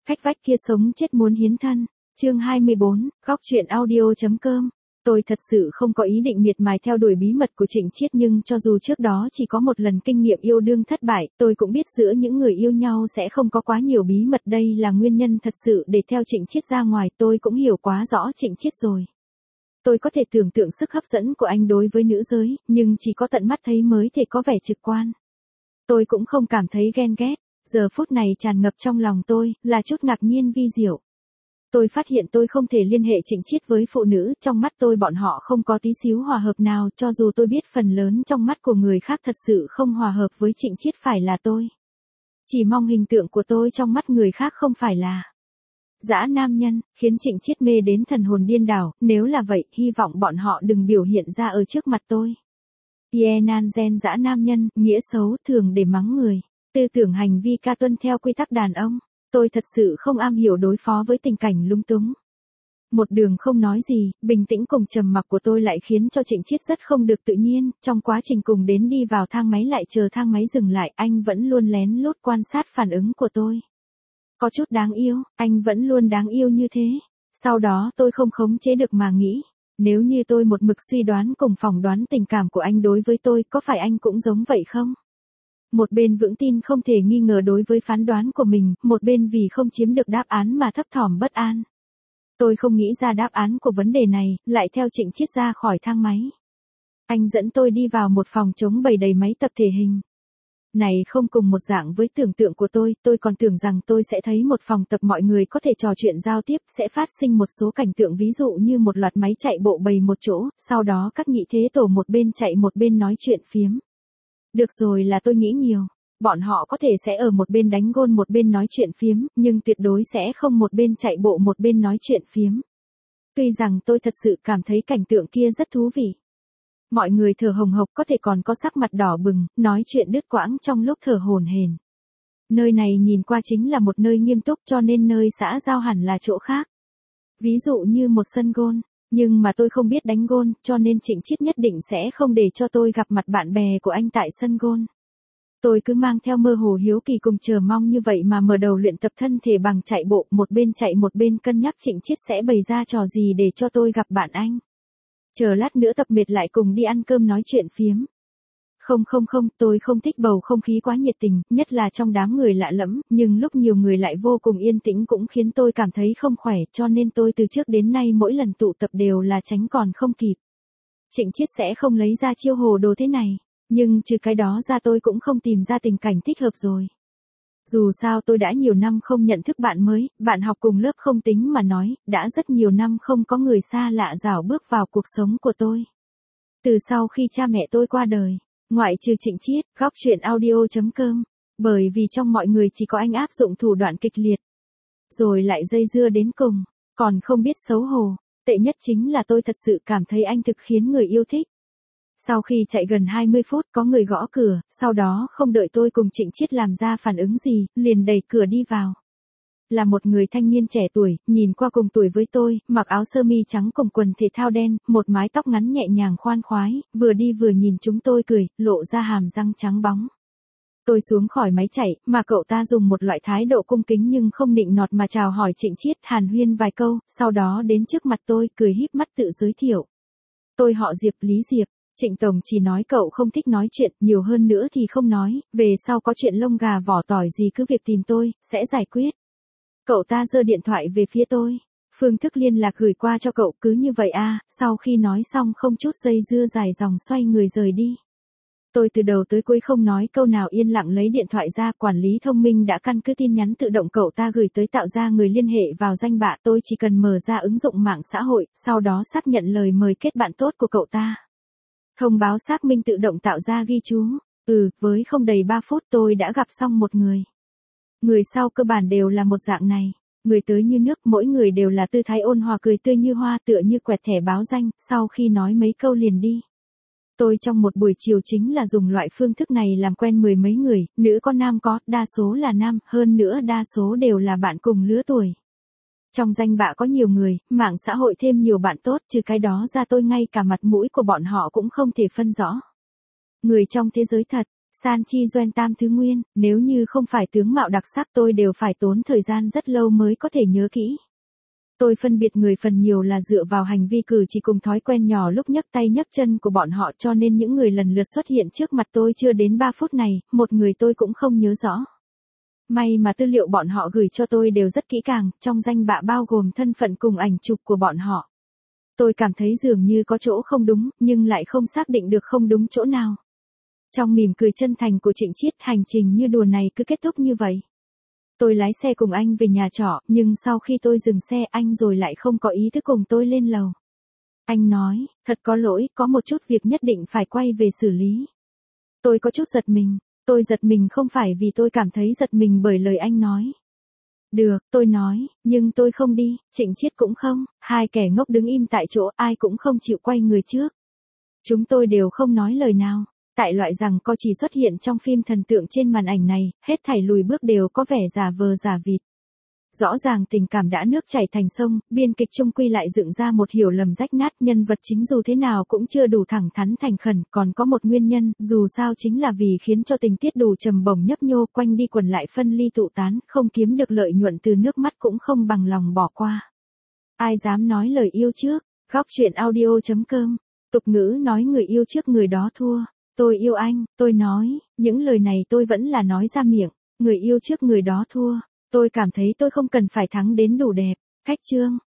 Cách vách kia sống chết muốn hiến thân. Chương 24, góc truyện audio.com. Tôi thật sự không có ý định miệt mài theo đuổi bí mật của Trịnh Chiết, nhưng cho dù trước đó chỉ có một lần kinh nghiệm yêu đương thất bại, tôi cũng biết giữa những người yêu nhau sẽ không có quá nhiều bí mật, đây là nguyên nhân thật sự để theo Trịnh Chiết ra ngoài. Tôi cũng hiểu quá rõ Trịnh Chiết rồi. Tôi có thể tưởng tượng sức hấp dẫn của anh đối với nữ giới, nhưng chỉ có tận mắt thấy mới thể có vẻ trực quan. Tôi cũng không cảm thấy ghen ghét, giờ phút này tràn ngập trong lòng tôi là chút ngạc nhiên vi diệu. Tôi phát hiện tôi không thể liên hệ Trịnh Chiết với phụ nữ, trong mắt tôi bọn họ không có tí xíu hòa hợp nào, cho dù tôi biết phần lớn trong mắt của người khác thật sự không hòa hợp với Trịnh Chiết phải là tôi. Chỉ mong hình tượng của tôi trong mắt người khác không phải là dã nam nhân, khiến Trịnh Chiết mê đến thần hồn điên đảo, nếu là vậy, hy vọng bọn họ đừng biểu hiện ra ở trước mặt tôi. Yenan gen dã nam nhân, nghĩa xấu thường để mắng người, tư tưởng hành vi ca tuân theo quy tắc đàn ông. Tôi thật sự không am hiểu đối phó với tình cảnh lung túng. Một đường không nói gì, bình tĩnh cùng trầm mặc của tôi lại khiến cho Trịnh Chiết rất không được tự nhiên, trong quá trình cùng đến đi vào thang máy lại chờ thang máy dừng lại, anh vẫn luôn lén lút quan sát phản ứng của tôi. Có chút đáng yêu, anh vẫn luôn đáng yêu như thế. Sau đó tôi không khống chế được mà nghĩ, nếu như tôi một mực suy đoán cùng phỏng đoán tình cảm của anh đối với tôi, có phải anh cũng giống vậy không? Một bên vững tin không thể nghi ngờ đối với phán đoán của mình, một bên vì không chiếm được đáp án mà thấp thỏm bất an. Tôi không nghĩ ra đáp án của vấn đề này, lại theo Trịnh Chiết ra khỏi thang máy. Anh dẫn tôi đi vào một phòng trống bày đầy máy tập thể hình. Này không cùng một dạng với tưởng tượng của tôi còn tưởng rằng tôi sẽ thấy một phòng tập mọi người có thể trò chuyện giao tiếp, sẽ phát sinh một số cảnh tượng ví dụ như một loạt máy chạy bộ bày một chỗ, sau đó các nhị thế tổ một bên chạy một bên nói chuyện phiếm. Được rồi, là tôi nghĩ nhiều. Bọn họ có thể sẽ ở một bên đánh gôn một bên nói chuyện phiếm, nhưng tuyệt đối sẽ không một bên chạy bộ một bên nói chuyện phiếm. Tuy rằng tôi thật sự cảm thấy cảnh tượng kia rất thú vị. Mọi người thở hồng hộc, có thể còn có sắc mặt đỏ bừng, nói chuyện đứt quãng trong lúc thở hổn hển. Nơi này nhìn qua chính là một nơi nghiêm túc, cho nên nơi xã giao hẳn là chỗ khác. Ví dụ như một sân gôn. Nhưng mà tôi không biết đánh gôn, cho nên Trịnh Chiết nhất định sẽ không để cho tôi gặp mặt bạn bè của anh tại sân gôn. Tôi cứ mang theo mơ hồ hiếu kỳ cùng chờ mong như vậy mà mở đầu luyện tập thân thể bằng chạy bộ, một bên chạy một bên cân nhắc Trịnh Chiết sẽ bày ra trò gì để cho tôi gặp bạn anh. Chờ lát nữa tập mệt lại cùng đi ăn cơm nói chuyện phiếm. Không, tôi không thích bầu không khí quá nhiệt tình, nhất là trong đám người lạ lẫm, nhưng lúc nhiều người lại vô cùng yên tĩnh cũng khiến tôi cảm thấy không khỏe, cho nên tôi từ trước đến nay mỗi lần tụ tập đều là tránh còn không kịp. Trịnh Chiết sẽ không lấy ra chiêu hồ đồ thế này, nhưng trừ cái đó ra tôi cũng không tìm ra tình cảnh thích hợp rồi. Dù sao tôi đã nhiều năm không nhận thức bạn mới, bạn học cùng lớp không tính mà nói, đã rất nhiều năm không có người xa lạ rảo bước vào cuộc sống của tôi. Từ sau khi cha mẹ tôi qua đời, ngoại trừ Trịnh Chiết, góc truyện audio.com, bởi vì trong mọi người chỉ có anh áp dụng thủ đoạn kịch liệt. Rồi lại dây dưa đến cùng, còn không biết xấu hổ, tệ nhất chính là tôi thật sự cảm thấy anh thực khiến người yêu thích. Sau khi chạy gần 20 phút có người gõ cửa, sau đó không đợi tôi cùng Trịnh Chiết làm ra phản ứng gì, liền đẩy cửa đi vào. Là một người thanh niên trẻ tuổi, nhìn qua cùng tuổi với tôi, mặc áo sơ mi trắng cùng quần thể thao đen, một mái tóc ngắn nhẹ nhàng khoan khoái, vừa đi vừa nhìn chúng tôi cười, lộ ra hàm răng trắng bóng. Tôi xuống khỏi máy chạy, mà cậu ta dùng một loại thái độ cung kính nhưng không nịnh nọt mà chào hỏi Trịnh Chiết, hàn huyên vài câu, sau đó đến trước mặt tôi, cười híp mắt tự giới thiệu. Tôi họ Diệp, Lý Diệp. Trịnh Tổng chỉ nói cậu không thích nói chuyện, nhiều hơn nữa thì không nói, về sau có chuyện lông gà vỏ tỏi gì cứ việc tìm tôi, sẽ giải quyết. Cậu ta giơ điện thoại về phía tôi. Phương thức liên lạc gửi qua cho cậu, cứ như vậy à, sau khi nói xong không chút dây dưa dài dòng xoay người rời đi. Tôi từ đầu tới cuối không nói câu nào, yên lặng lấy điện thoại ra, quản lý thông minh đã căn cứ tin nhắn tự động cậu ta gửi tới tạo ra người liên hệ vào danh bạ, tôi chỉ cần mở ra ứng dụng mạng xã hội, sau đó xác nhận lời mời kết bạn tốt của cậu ta. Thông báo xác minh tự động tạo ra ghi chú. Với không đầy 3 phút tôi đã gặp xong một người. Người sau cơ bản đều là một dạng này. Người tới như nước, mỗi người đều là tư thái ôn hòa, cười tươi như hoa, tựa như quẹt thẻ báo danh, sau khi nói mấy câu liền đi. Tôi trong một buổi chiều chính là dùng loại phương thức này làm quen mười mấy người, nữ có nam có, đa số là nam, hơn nữa đa số đều là bạn cùng lứa tuổi. Trong danh bạ có nhiều người, mạng xã hội thêm nhiều bạn tốt, trừ cái đó ra tôi ngay cả mặt mũi của bọn họ cũng không thể phân rõ. Người trong thế giới thật, San chi doen tam thứ nguyên, nếu như không phải tướng mạo đặc sắc tôi đều phải tốn thời gian rất lâu mới có thể nhớ kỹ. Tôi phân biệt người phần nhiều là dựa vào hành vi cử chỉ cùng thói quen nhỏ lúc nhấc tay nhấc chân của bọn họ, cho nên những người lần lượt xuất hiện trước mặt tôi chưa đến 3 phút này, một người tôi cũng không nhớ rõ. May mà tư liệu bọn họ gửi cho tôi đều rất kỹ càng, trong danh bạ bao gồm thân phận cùng ảnh chụp của bọn họ. Tôi cảm thấy dường như có chỗ không đúng, nhưng lại không xác định được không đúng chỗ nào. Trong mỉm cười chân thành của Trịnh Chiết, hành trình như đùa này cứ kết thúc như vậy. Tôi lái xe cùng anh về nhà trọ, nhưng sau khi tôi dừng xe anh rồi lại không có ý thức cùng tôi lên lầu. Anh nói, thật có lỗi, có một chút việc nhất định phải quay về xử lý. Tôi có chút giật mình. Tôi giật mình không phải vì tôi cảm thấy giật mình bởi lời anh nói. Được, tôi nói, nhưng tôi không đi, Trịnh Chiết cũng không, hai kẻ ngốc đứng im tại chỗ, ai cũng không chịu quay người trước. Chúng tôi đều không nói lời nào. Tại loại rằng co chỉ xuất hiện trong phim thần tượng trên màn ảnh này, hết thảy lùi bước đều có vẻ giả vờ giả vịt. Rõ ràng tình cảm đã nước chảy thành sông, biên kịch chung quy lại dựng ra một hiểu lầm rách nát, nhân vật chính dù thế nào cũng chưa đủ thẳng thắn thành khẩn, còn có một nguyên nhân, dù sao chính là vì khiến cho tình tiết đủ trầm bổng nhấp nhô, quanh đi quẩn lại phân ly tụ tán, không kiếm được lợi nhuận từ nước mắt cũng không bằng lòng bỏ qua. Ai dám nói lời yêu trước, góc truyện audio.com, tục ngữ nói người yêu trước người đó thua. Tôi yêu anh, tôi nói, những lời này tôi vẫn là nói ra miệng, người yêu trước người đó thua. Tôi cảm thấy tôi không cần phải thắng đến đủ đẹp. Cách chương